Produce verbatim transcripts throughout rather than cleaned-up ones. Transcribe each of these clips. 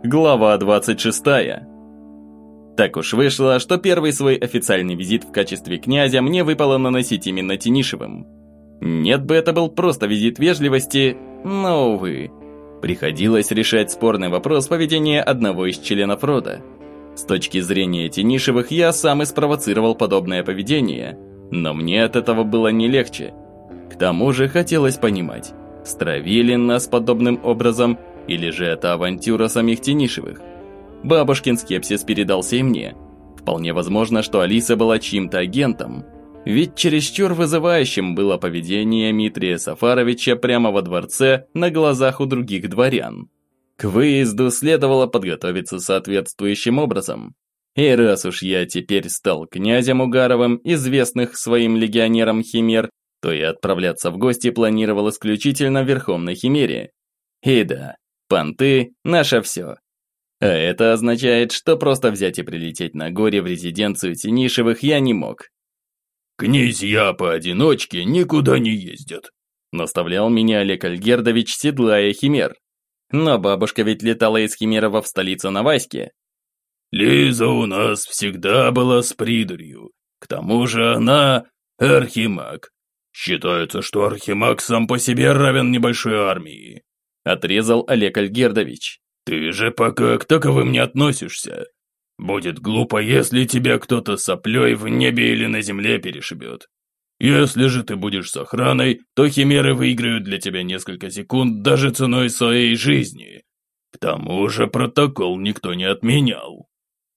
Глава двадцать шестая. Так уж вышло, что первый свой официальный визит в качестве князя мне выпало наносить именно Тенишевым. Нет бы это был просто визит вежливости, но, увы. Приходилось решать спорный вопрос поведения одного из членов рода. С точки зрения Тенишевых, я сам и спровоцировал подобное поведение, но мне от этого было не легче. К тому же хотелось понимать, стравили нас подобным образом, или же это авантюра самих Тенишевых. Бабушкин скепсис передался и мне. Вполне возможно, что Алиса была чьим-то агентом, ведь чересчур вызывающим было поведение Митрия Сафаровича прямо во дворце на глазах у других дворян. К выезду следовало подготовиться соответствующим образом. И раз уж я теперь стал князем Угаровым, известных своим легионерам химер, то и отправляться в гости планировал исключительно верхом на химере. И да, понты – наше все. А это означает, что просто взять и прилететь на горе в резиденцию Тенишевых я не мог. «Князья поодиночке никуда не ездят», – наставлял меня Олег Альгердович, седлая химер. Но бабушка ведь летала из Химерова в столицу на Ваське. «Лиза у нас всегда была с придурью. К тому же она архимаг. Считается, что архимаг сам по себе равен небольшой армии», – отрезал Олег Альгердович. «Ты же пока к таковым не относишься. Будет глупо, если тебя кто-то соплей в небе или на земле перешибет. Если же ты будешь с охраной, то химеры выиграют для тебя несколько секунд даже ценой своей жизни. К тому же протокол никто не отменял».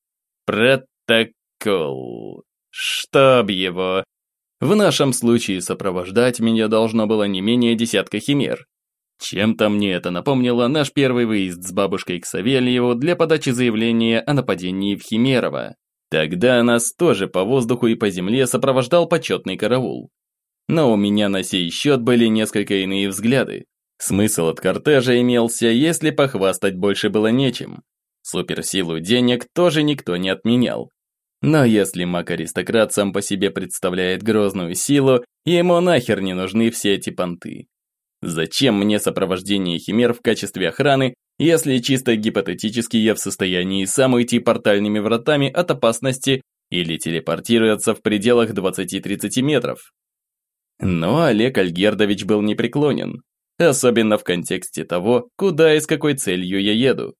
Протокол. Чтоб его. В нашем случае сопровождать меня должно было не менее десятка химер. Чем-то мне это напомнило наш первый выезд с бабушкой к Савельеву для подачи заявления о нападении в Химерово. Тогда нас тоже по воздуху и по земле сопровождал почетный караул. Но у меня на сей счет были несколько иные взгляды. Смысл от кортежа имелся, если похвастать больше было нечем. Суперсилу денег тоже никто не отменял. Но если маг-аристократ сам по себе представляет грозную силу, ему нахер не нужны все эти понты. Зачем мне сопровождение химер в качестве охраны, если чисто гипотетически я в состоянии сам уйти портальными вратами от опасности или телепортироваться в пределах двадцати-тридцати метров? Но Олег Альгердович был непреклонен, особенно в контексте того, куда и с какой целью я еду.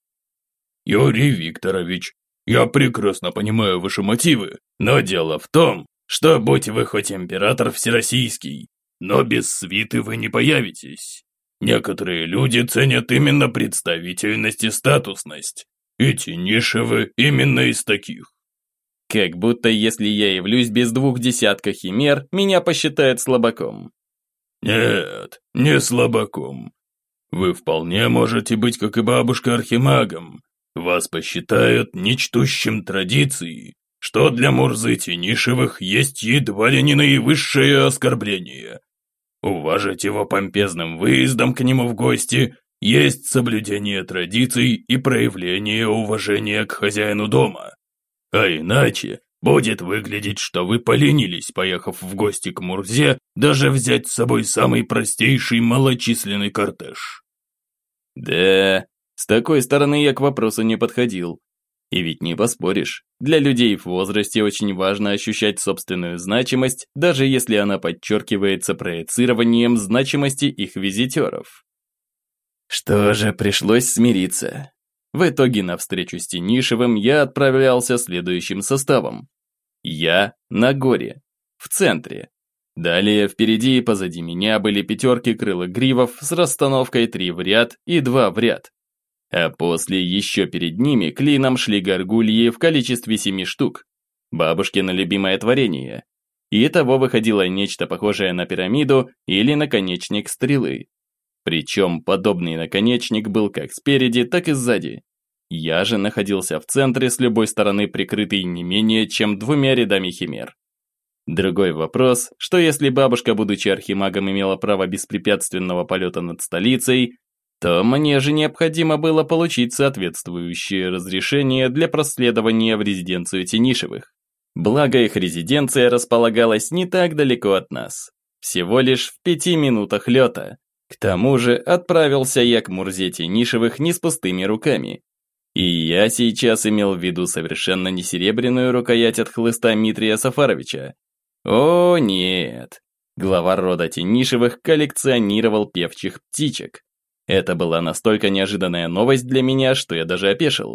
«Юрий Викторович, я прекрасно понимаю ваши мотивы, но дело в том, что будь вы хоть император всероссийский, но без свиты вы не появитесь. Некоторые люди ценят именно представительность и статусность. И Тенишевы именно из таких». Как будто если я явлюсь без двух десятков химер, меня посчитают слабаком. Нет, не слабаком. Вы вполне можете быть, как и бабушка, архимагом. Вас посчитают нечтущим традиции, что для Мурзы Тенишевых есть едва ли не наивысшее оскорбление. Уважить его помпезным выездом к нему в гости есть соблюдение традиций и проявление уважения к хозяину дома. А иначе будет выглядеть, что вы поленились, поехав в гости к Мурзе, даже взять с собой самый простейший малочисленный кортеж. Да, с такой стороны я к вопросу не подходил. И ведь не поспоришь, для людей в возрасте очень важно ощущать собственную значимость, даже если она подчеркивается проецированием значимости их визитеров. Что же, пришлось смириться. В итоге на встречу с Тенишевым я отправлялся следующим составом. Я на горе, в центре. Далее впереди и позади меня были пятерки крылогривов с расстановкой три в ряд и два в ряд. А после еще перед ними клином шли горгульи в количестве семи штук. Бабушкино любимое творение. И того выходило нечто похожее на пирамиду или наконечник стрелы. Причем подобный наконечник был как спереди, так и сзади. Я же находился в центре, с любой стороны прикрытый не менее чем двумя рядами химер. Другой вопрос, что если бабушка, будучи архимагом, имела право беспрепятственного полета над столицей, то мне же необходимо было получить соответствующее разрешение для проследования в резиденцию Тенишевых. Благо их резиденция располагалась не так далеко от нас, всего лишь в пяти минутах лета. К тому же отправился я к Мурзе Тенишевых не с пустыми руками. И я сейчас имел в виду совершенно не серебряную рукоять от хлыста Митрия Сафаровича. О, нет. Глава рода Тенишевых коллекционировал певчих птичек. Это была настолько неожиданная новость для меня, что я даже опешил.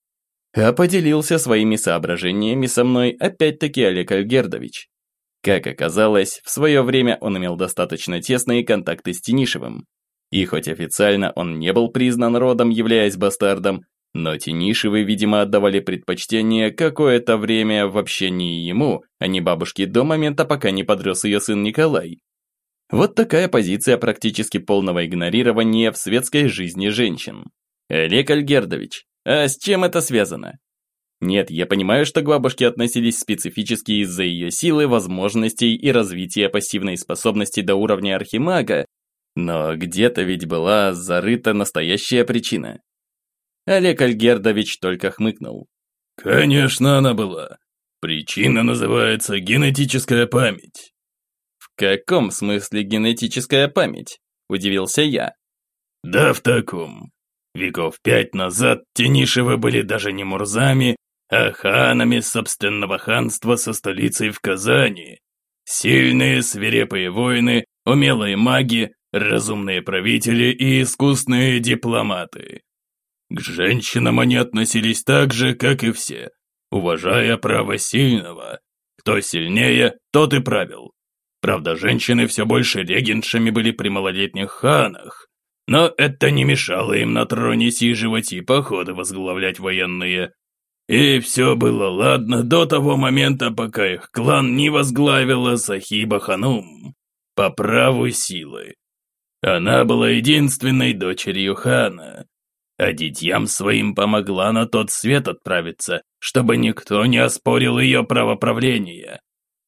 А поделился своими соображениями со мной опять-таки Олег Альгердович. Как оказалось, в свое время он имел достаточно тесные контакты с Тенишевым. И хоть официально он не был признан родом, являясь бастардом, но Тенишевы, видимо, отдавали предпочтение какое-то время в общении ему, а не бабушке до момента, пока не подрос ее сын Николай. Вот такая позиция практически полного игнорирования в светской жизни женщин. Олег Альгердович, а с чем это связано? Нет, я понимаю, что к бабушке относились специфически из-за ее силы, возможностей и развития пассивной способности до уровня архимага, но где-то ведь была зарыта настоящая причина. Олег Альгердович только хмыкнул. Конечно, она была. Причина называется генетическая память. В каком смысле генетическая память? Удивился я. Да в таком. Веков пять назад Тенишевы были даже не мурзами, а ханами собственного ханства со столицей в Казани. Сильные, свирепые воины, умелые маги, разумные правители и искусные дипломаты. К женщинам они относились так же, как и все, уважая право сильного. Кто сильнее, тот и правил. Правда, женщины все больше регентшами были при малолетних ханах, но это не мешало им на троне сиживать и походы возглавлять военные. И все было ладно до того момента, пока их клан не возглавила Сахиба Ханум по праву силы. Она была единственной дочерью хана, а дитям своим помогла на тот свет отправиться, чтобы никто не оспорил ее право правления.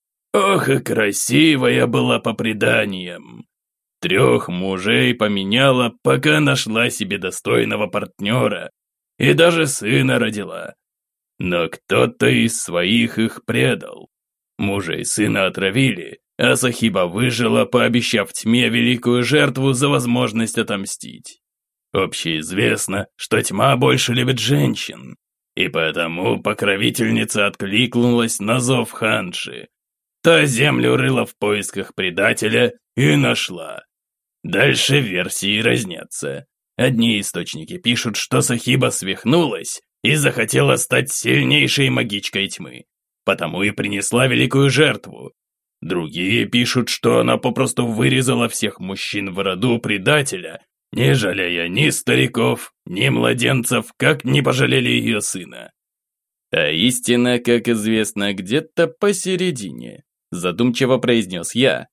Ох и красивая была по преданиям. Трех мужей поменяла, пока нашла себе достойного партнера, и даже сына родила. Но кто-то из своих их предал. Мужа и сына отравили, а Сахиба выжила, пообещав тьме великую жертву за возможность отомстить. Общеизвестно, что тьма больше любит женщин, и потому покровительница откликнулась на зов ханши. Та землю рыла в поисках предателя и нашла. Дальше версии разнятся. Одни источники пишут, что Сахиба свихнулась и захотела стать сильнейшей магичкой тьмы, потому и принесла великую жертву. Другие пишут, что она попросту вырезала всех мужчин в роду предателя, не жалея ни стариков, ни младенцев, как не пожалели ее сына. А истина, как известно, где-то посередине, задумчиво произнес я.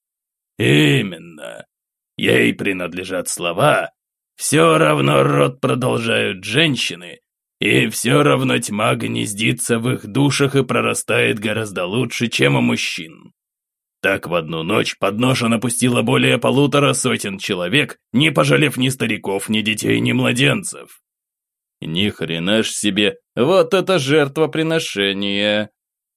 Именно. Ей принадлежат слова. Все равно род продолжают женщины, и все равно тьма гнездится в их душах и прорастает гораздо лучше, чем у мужчин. Так в одну ночь под нож напустила более полутора сотен человек, не пожалев ни стариков, ни детей, ни младенцев. Ни хрена ж себе, вот это жертвоприношение.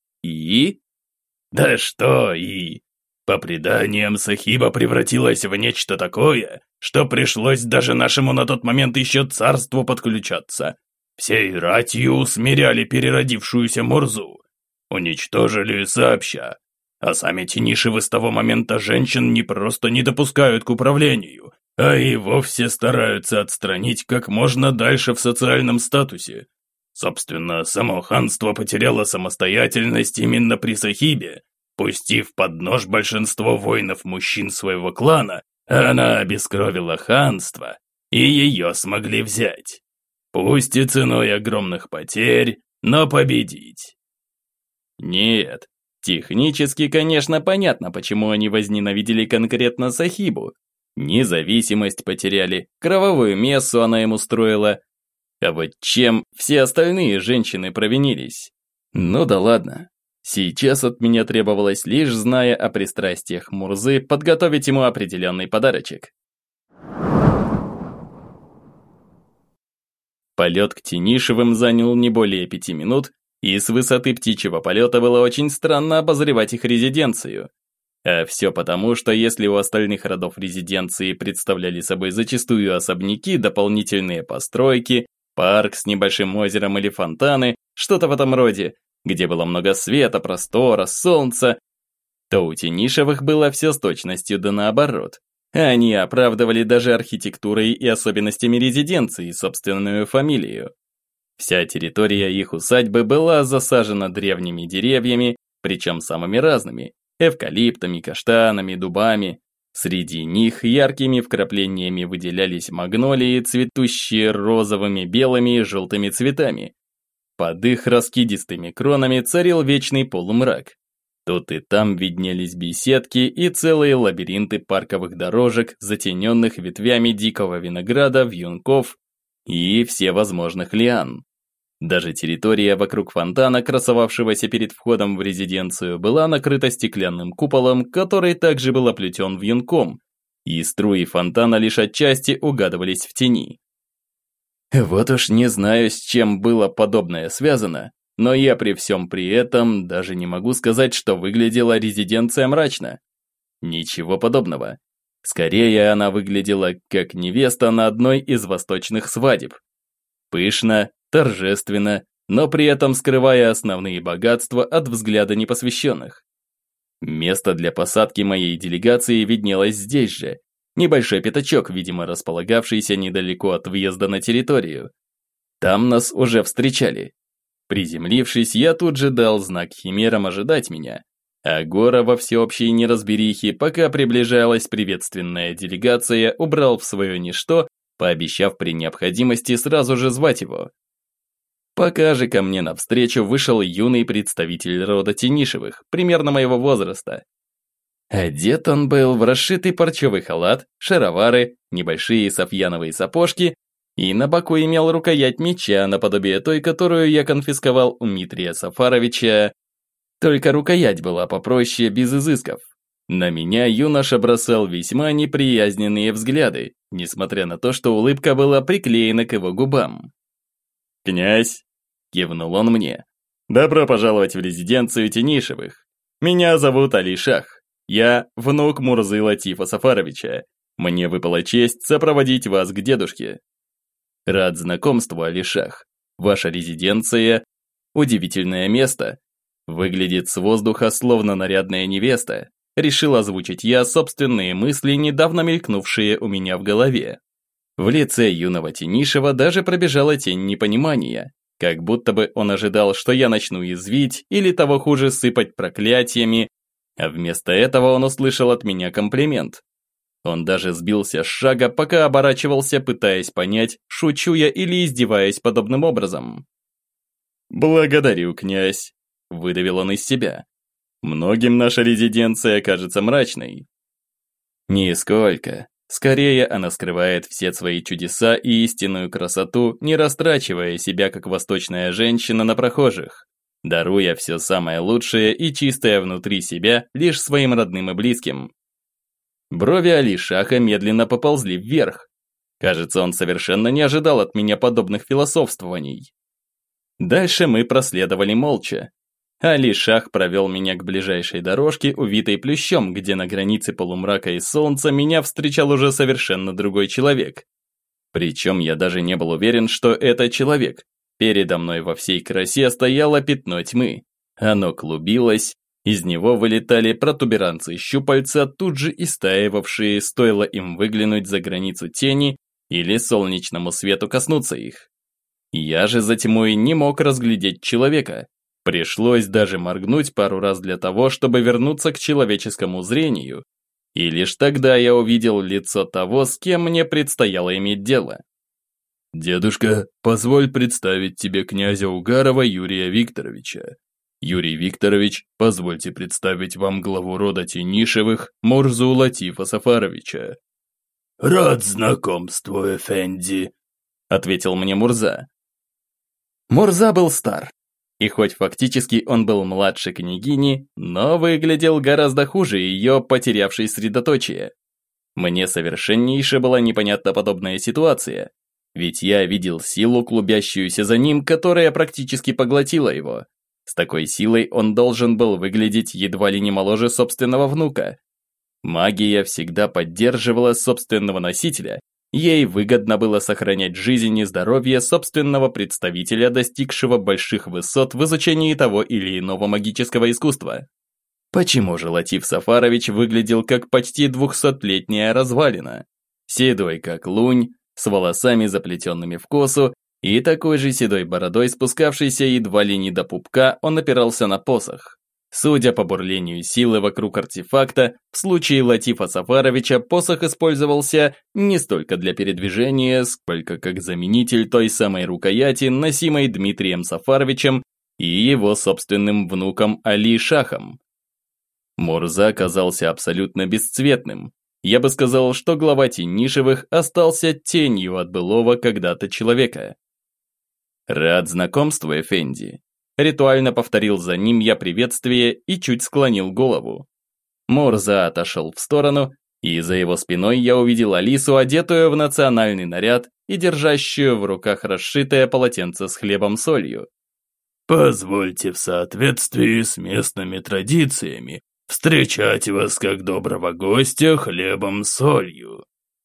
И? Да что и? По преданиям, Сахиба превратилась в нечто такое, что пришлось даже нашему на тот момент еще царству подключаться. Всей ратью усмиряли переродившуюся Мурзу, уничтожили сообща. А сами Тенишевы с того момента женщин не просто не допускают к управлению, а и вовсе стараются отстранить как можно дальше в социальном статусе. Собственно, само ханство потеряло самостоятельность именно при Сахибе, пустив под нож большинство воинов-мужчин своего клана, она обескровила ханство, и ее смогли взять. Пусть и ценой огромных потерь, но победить. Нет. Технически, конечно, понятно, почему они возненавидели конкретно Сахибу. Независимость потеряли, кровавую мессу она им устроила. А вот чем все остальные женщины провинились? Ну да ладно. Сейчас от меня требовалось, лишь зная о пристрастиях Мурзы, подготовить ему определенный подарочек. Полет к Тенишевым занял не более пяти минут, и с высоты птичьего полета было очень странно обозревать их резиденцию. А все потому, что если у остальных родов резиденции представляли собой зачастую особняки, дополнительные постройки, парк с небольшим озером или фонтаны, что-то в этом роде, где было много света, простора, солнца, то у Тенишевых было все с точностью да наоборот. Они оправдывали даже архитектурой и особенностями резиденции собственную фамилию. Вся территория их усадьбы была засажена древними деревьями, причем самыми разными – эвкалиптами, каштанами, дубами. Среди них яркими вкраплениями выделялись магнолии, цветущие розовыми, белыми и желтыми цветами. Под их раскидистыми кронами царил вечный полумрак. Тут и там виднелись беседки и целые лабиринты парковых дорожек, затененных ветвями дикого винограда, вьюнков и всевозможных лиан. Даже территория вокруг фонтана, красовавшегося перед входом в резиденцию, была накрыта стеклянным куполом, который также был оплетен вьюнком, и струи фонтана лишь отчасти угадывались в тени. Вот уж не знаю, с чем было подобное связано, но я при всем при этом даже не могу сказать, что выглядела резиденция мрачно. Ничего подобного. Скорее, она выглядела как невеста на одной из восточных свадеб. Пышно, торжественно, но при этом скрывая основные богатства от взгляда непосвященных. Место для посадки моей делегации виднелось здесь же. Небольшой пятачок, видимо, располагавшийся недалеко от въезда на территорию. Там нас уже встречали. Приземлившись, я тут же дал знак химерам ожидать меня, а Гора во всеобщей неразберихе, пока приближалась приветственная делегация, убрал в свое ничто, пообещав при необходимости сразу же звать его. Пока же ко мне навстречу вышел юный представитель рода Тенишевых, примерно моего возраста. Одет он был в расшитый парчевый халат, шаровары, небольшие софьяновые сапожки, и на боку имел рукоять меча, наподобие той, которую я конфисковал у Митрия Сафаровича. Только рукоять была попроще, без изысков. На меня юноша бросал весьма неприязненные взгляды, несмотря на то, что улыбка была приклеена к его губам. «Князь!» – кивнул он мне. «Добро пожаловать в резиденцию Тенишевых. Меня зовут Али Шах. Я внук Мурзы Латифа Сафаровича. Мне выпала честь сопроводить вас к дедушке». «Рад знакомству, Али Шах. Ваша резиденция – удивительное место. Выглядит с воздуха словно нарядная невеста», – решил озвучить я собственные мысли, недавно мелькнувшие у меня в голове. В лице юного Тенишева даже пробежала тень непонимания, как будто бы он ожидал, что я начну язвить или того хуже сыпать проклятиями, а вместо этого он услышал от меня комплимент. Он даже сбился с шага, пока оборачивался, пытаясь понять, шучу я или издеваюсь подобным образом. «Благодарю, князь», – выдавил он из себя. «Многим наша резиденция кажется мрачной». «Нисколько. Скорее, она скрывает все свои чудеса и истинную красоту, не растрачивая себя, как восточная женщина, на прохожих, даруя все самое лучшее и чистое внутри себя лишь своим родным и близким». Брови Али Шаха медленно поползли вверх. Кажется, он совершенно не ожидал от меня подобных философствований. Дальше мы проследовали молча. Али Шах провел меня к ближайшей дорожке, увитой плющом, где на границе полумрака и солнца меня встречал уже совершенно другой человек. Причем я даже не был уверен, что это человек. Передо мной во всей красе стояло пятно тьмы. Оно клубилось, из него вылетали протуберанцы щупальца, тут же истаивавшие, стоило им выглянуть за границу тени или солнечному свету коснуться их. Я же за тьмой не мог разглядеть человека. Пришлось даже моргнуть пару раз для того, чтобы вернуться к человеческому зрению, и лишь тогда я увидел лицо того, с кем мне предстояло иметь дело. «Дедушка, позволь представить тебе князя Угарова Юрия Викторовича. Юрий Викторович, позвольте представить вам главу рода Тенишевых Мурзу Латифа Сафаровича». «Рад знакомству, Эфенди», – ответил мне Мурза. Мурза был стар, и хоть фактически он был младше княгини, но выглядел гораздо хуже ее, потерявшей средоточие. Мне совершеннейше была непонятна подобная ситуация, ведь я видел силу, клубящуюся за ним, которая практически поглотила его. С такой силой он должен был выглядеть едва ли не моложе собственного внука. Магия всегда поддерживала собственного носителя, Ей выгодно было сохранять жизнь и здоровье собственного представителя, достигшего больших высот в изучении того или иного магического искусства. Почему же Латиф Сафарович выглядел как почти двухсотлетняя развалина? Седой как лунь, с волосами, заплетенными в косу, и такой же седой бородой, спускавшейся едва ли не до пупка, он опирался на посох. Судя по бурлению силы вокруг артефакта, в случае Латифа Сафаровича посох использовался не столько для передвижения, сколько как заменитель той самой рукояти, носимой Дмитрием Сафаровичем и его собственным внуком Али Шахом. Мурза оказался абсолютно бесцветным. Я бы сказал, что глава Тенишевых остался тенью от былого когда-то человека. «Рад знакомству, Эфенди». Ритуально повторил за ним я приветствие и чуть склонил голову. Мурза отошел в сторону, и за его спиной я увидел Алису, одетую в национальный наряд и держащую в руках расшитое полотенце с хлебом-солью. «Позвольте в соответствии с местными традициями встречать вас как доброго гостя хлебом-солью».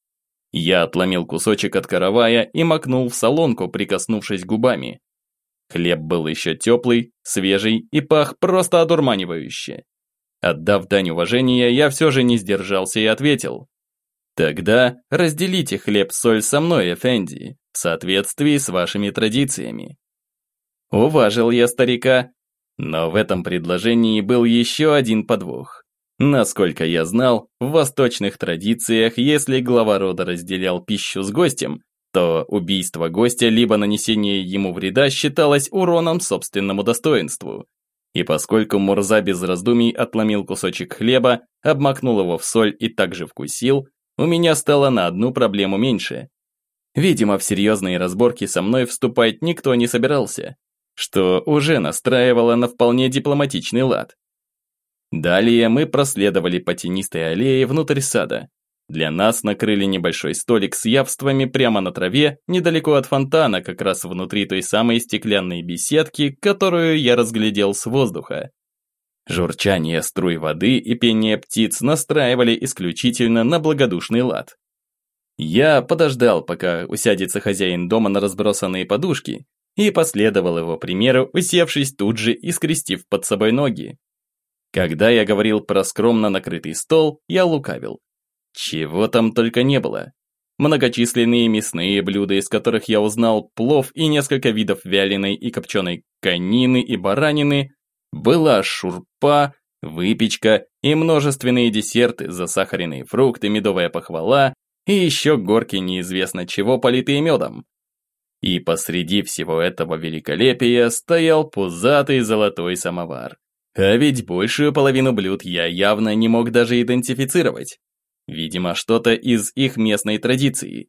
Я отломил кусочек от каравая и макнул в солонку, прикоснувшись губами. Хлеб был еще теплый, свежий и пах просто одурманивающе. Отдав дань уважения, я все же не сдержался и ответил: «Тогда разделите хлеб-соль со мной, Эфенди, в соответствии с вашими традициями». Уважил я старика, но в этом предложении был еще один подвох. Насколько я знал, в восточных традициях, если глава рода разделял пищу с гостем, то убийство гостя либо нанесение ему вреда считалось уроном собственному достоинству. И поскольку Мурза без раздумий отломил кусочек хлеба, обмакнул его в соль и также вкусил, у меня стало на одну проблему меньше. Видимо, в серьезные разборки со мной вступать никто не собирался, что уже настраивало на вполне дипломатичный лад. Далее мы проследовали по тенистой аллее внутрь сада. Для нас накрыли небольшой столик с явствами прямо на траве, недалеко от фонтана, как раз внутри той самой стеклянной беседки, которую я разглядел с воздуха. Журчание струй воды и пение птиц настраивали исключительно на благодушный лад. Я подождал, пока усядется хозяин дома на разбросанные подушки, и последовал его примеру, усевшись тут же и скрестив под собой ноги. Когда я говорил про скромно накрытый стол, я лукавил. Чего там только не было. Многочисленные мясные блюда, из которых я узнал плов и несколько видов вяленой и копченой конины и баранины, была шурпа, выпечка и множественные десерты, засахаренные фрукты, медовая похвала и еще горки неизвестно чего, политые медом. И посреди всего этого великолепия стоял пузатый золотой самовар. А ведь большую половину блюд я явно не мог даже идентифицировать. Видимо, что-то из их местной традиции.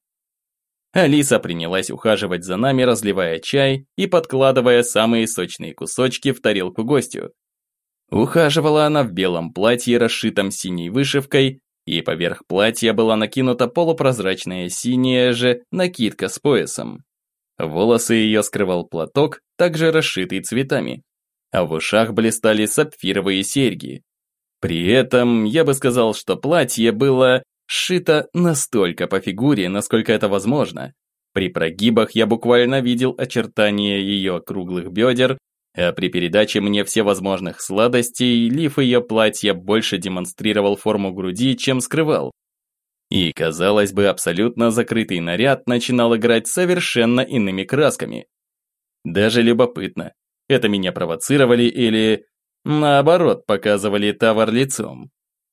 Алиса принялась ухаживать за нами, разливая чай и подкладывая самые сочные кусочки в тарелку гостю. Ухаживала она в белом платье, расшитом синей вышивкой, и поверх платья была накинута полупрозрачная синяя же накидка с поясом. Волосы ее скрывал платок, также расшитый цветами, а в ушах блистали сапфировые серьги. При этом я бы сказал, что платье было сшито настолько по фигуре, насколько это возможно. При прогибах я буквально видел очертания ее круглых бедер, а при передаче мне всевозможных сладостей лиф ее платья больше демонстрировал форму груди, чем скрывал. И, казалось бы, абсолютно закрытый наряд начинал играть совершенно иными красками. Даже любопытно, это меня провоцировали или... наоборот, показывали товар лицом.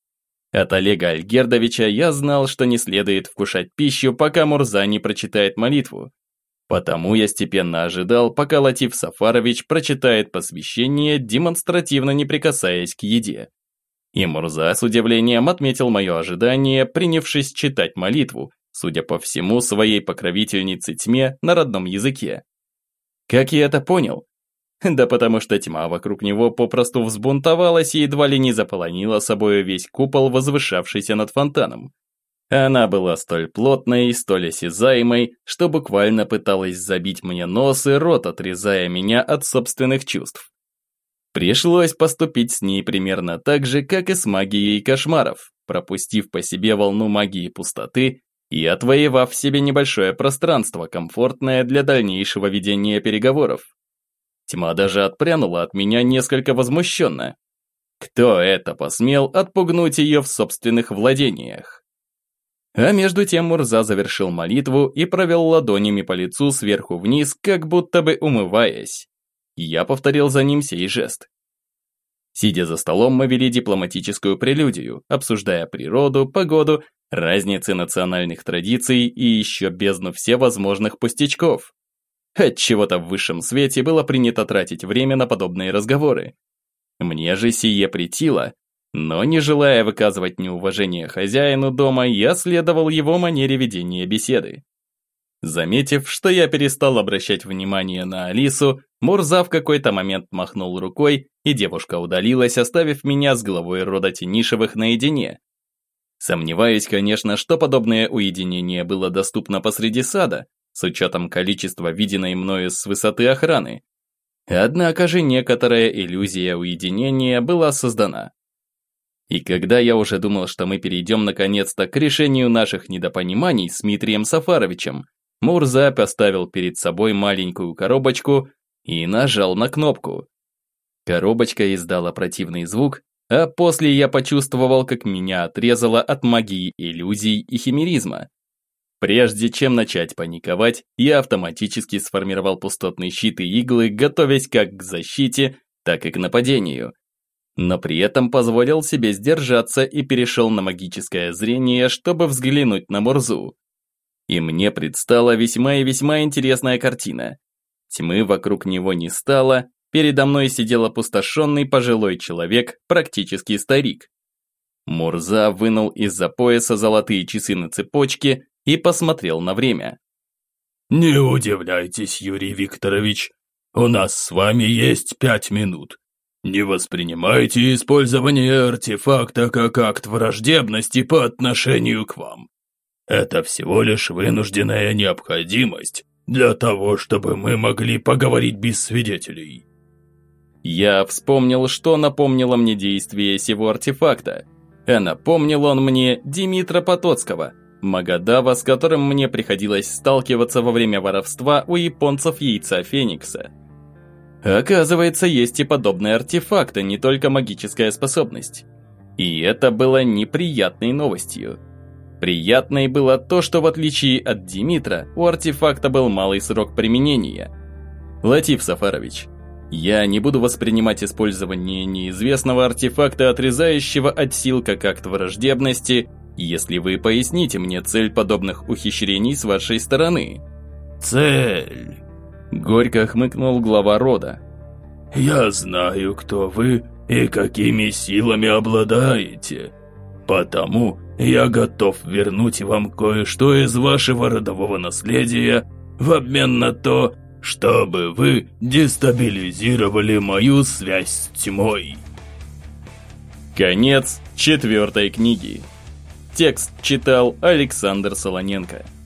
От Олега Альгердовича я знал, что не следует вкушать пищу, пока Мурза не прочитает молитву. Потому я степенно ожидал, пока Латиф Сафарович прочитает посвящение, демонстративно не прикасаясь к еде. И Мурза с удивлением отметил мое ожидание, принявшись читать молитву, судя по всему, своей покровительнице тьме на родном языке. Как я это понял? Да потому что тьма вокруг него попросту взбунтовалась и едва ли не заполонила собой весь купол, возвышавшийся над фонтаном. Она была столь плотной и столь осязаемой, что буквально пыталась забить мне нос и рот, отрезая меня от собственных чувств. Пришлось поступить с ней примерно так же, как и с магией кошмаров, пропустив по себе волну магии пустоты и отвоевав себе небольшое пространство, комфортное для дальнейшего ведения переговоров. Тьма даже отпрянула от меня несколько возмущенно. Кто это посмел отпугнуть ее в собственных владениях? А между тем Мурза завершил молитву и провел ладонями по лицу сверху вниз, как будто бы умываясь. Я повторил за ним сей жест. Сидя за столом, мы вели дипломатическую прелюдию, обсуждая природу, погоду, разницы национальных традиций и еще бездну всевозможных пустячков. Отчего-то в высшем свете было принято тратить время на подобные разговоры. Мне же сие претило, но не желая выказывать неуважение хозяину дома, я следовал его манере ведения беседы. Заметив, что я перестал обращать внимание на Алису, Мурза в какой-то момент махнул рукой, и девушка удалилась, оставив меня с главой рода Тенишевых наедине. Сомневаюсь, конечно, что подобное уединение было доступно посреди сада, с учетом количества виденной мною с высоты охраны. Однако же некоторая иллюзия уединения была создана. И когда я уже думал, что мы перейдем наконец-то к решению наших недопониманий с Дмитрием Сафаровичем, Мурза поставил перед собой маленькую коробочку и нажал на кнопку. Коробочка издала противный звук, а после я почувствовал, как меня отрезало от магии иллюзий и химеризма. Прежде чем начать паниковать, я автоматически сформировал пустотный щит и иглы, готовясь как к защите, так и к нападению. Но при этом позволил себе сдержаться и перешел на магическое зрение, чтобы взглянуть на Мурзу. И мне предстала весьма и весьма интересная картина. Тьмы вокруг него не стало, передо мной сидел опустошенный пожилой человек, практически старик. Мурза вынул из-за пояса золотые часы на цепочке и посмотрел на время. «Не удивляйтесь, Юрий Викторович, у нас с вами есть пять минут. Не воспринимайте использование артефакта как акт враждебности по отношению к вам. Это всего лишь вынужденная необходимость для того, чтобы мы могли поговорить без свидетелей». Я вспомнил, что напомнило мне действие сего артефакта. А напомнил он мне Димитра Потоцкого, Магадава, с которым мне приходилось сталкиваться во время воровства у японцев яйца Феникса. Оказывается, есть и подобные артефакты, не только магическая способность. И это было неприятной новостью. Приятной было то, что в отличие от Димитра, у артефакта был малый срок применения. Латиф Сафарович, я не буду воспринимать использование неизвестного артефакта, отрезающего от сил как акт враждебности, если вы поясните мне цель подобных ухищрений с вашей стороны. «Цель?» – горько хмыкнул глава рода. «Я знаю, кто вы и какими силами обладаете. Потому я готов вернуть вам кое-что из вашего родового наследия в обмен на то, чтобы вы дестабилизировали мою связь с тьмой». Конец четвертой книги. Текст читал Александр Солоненко.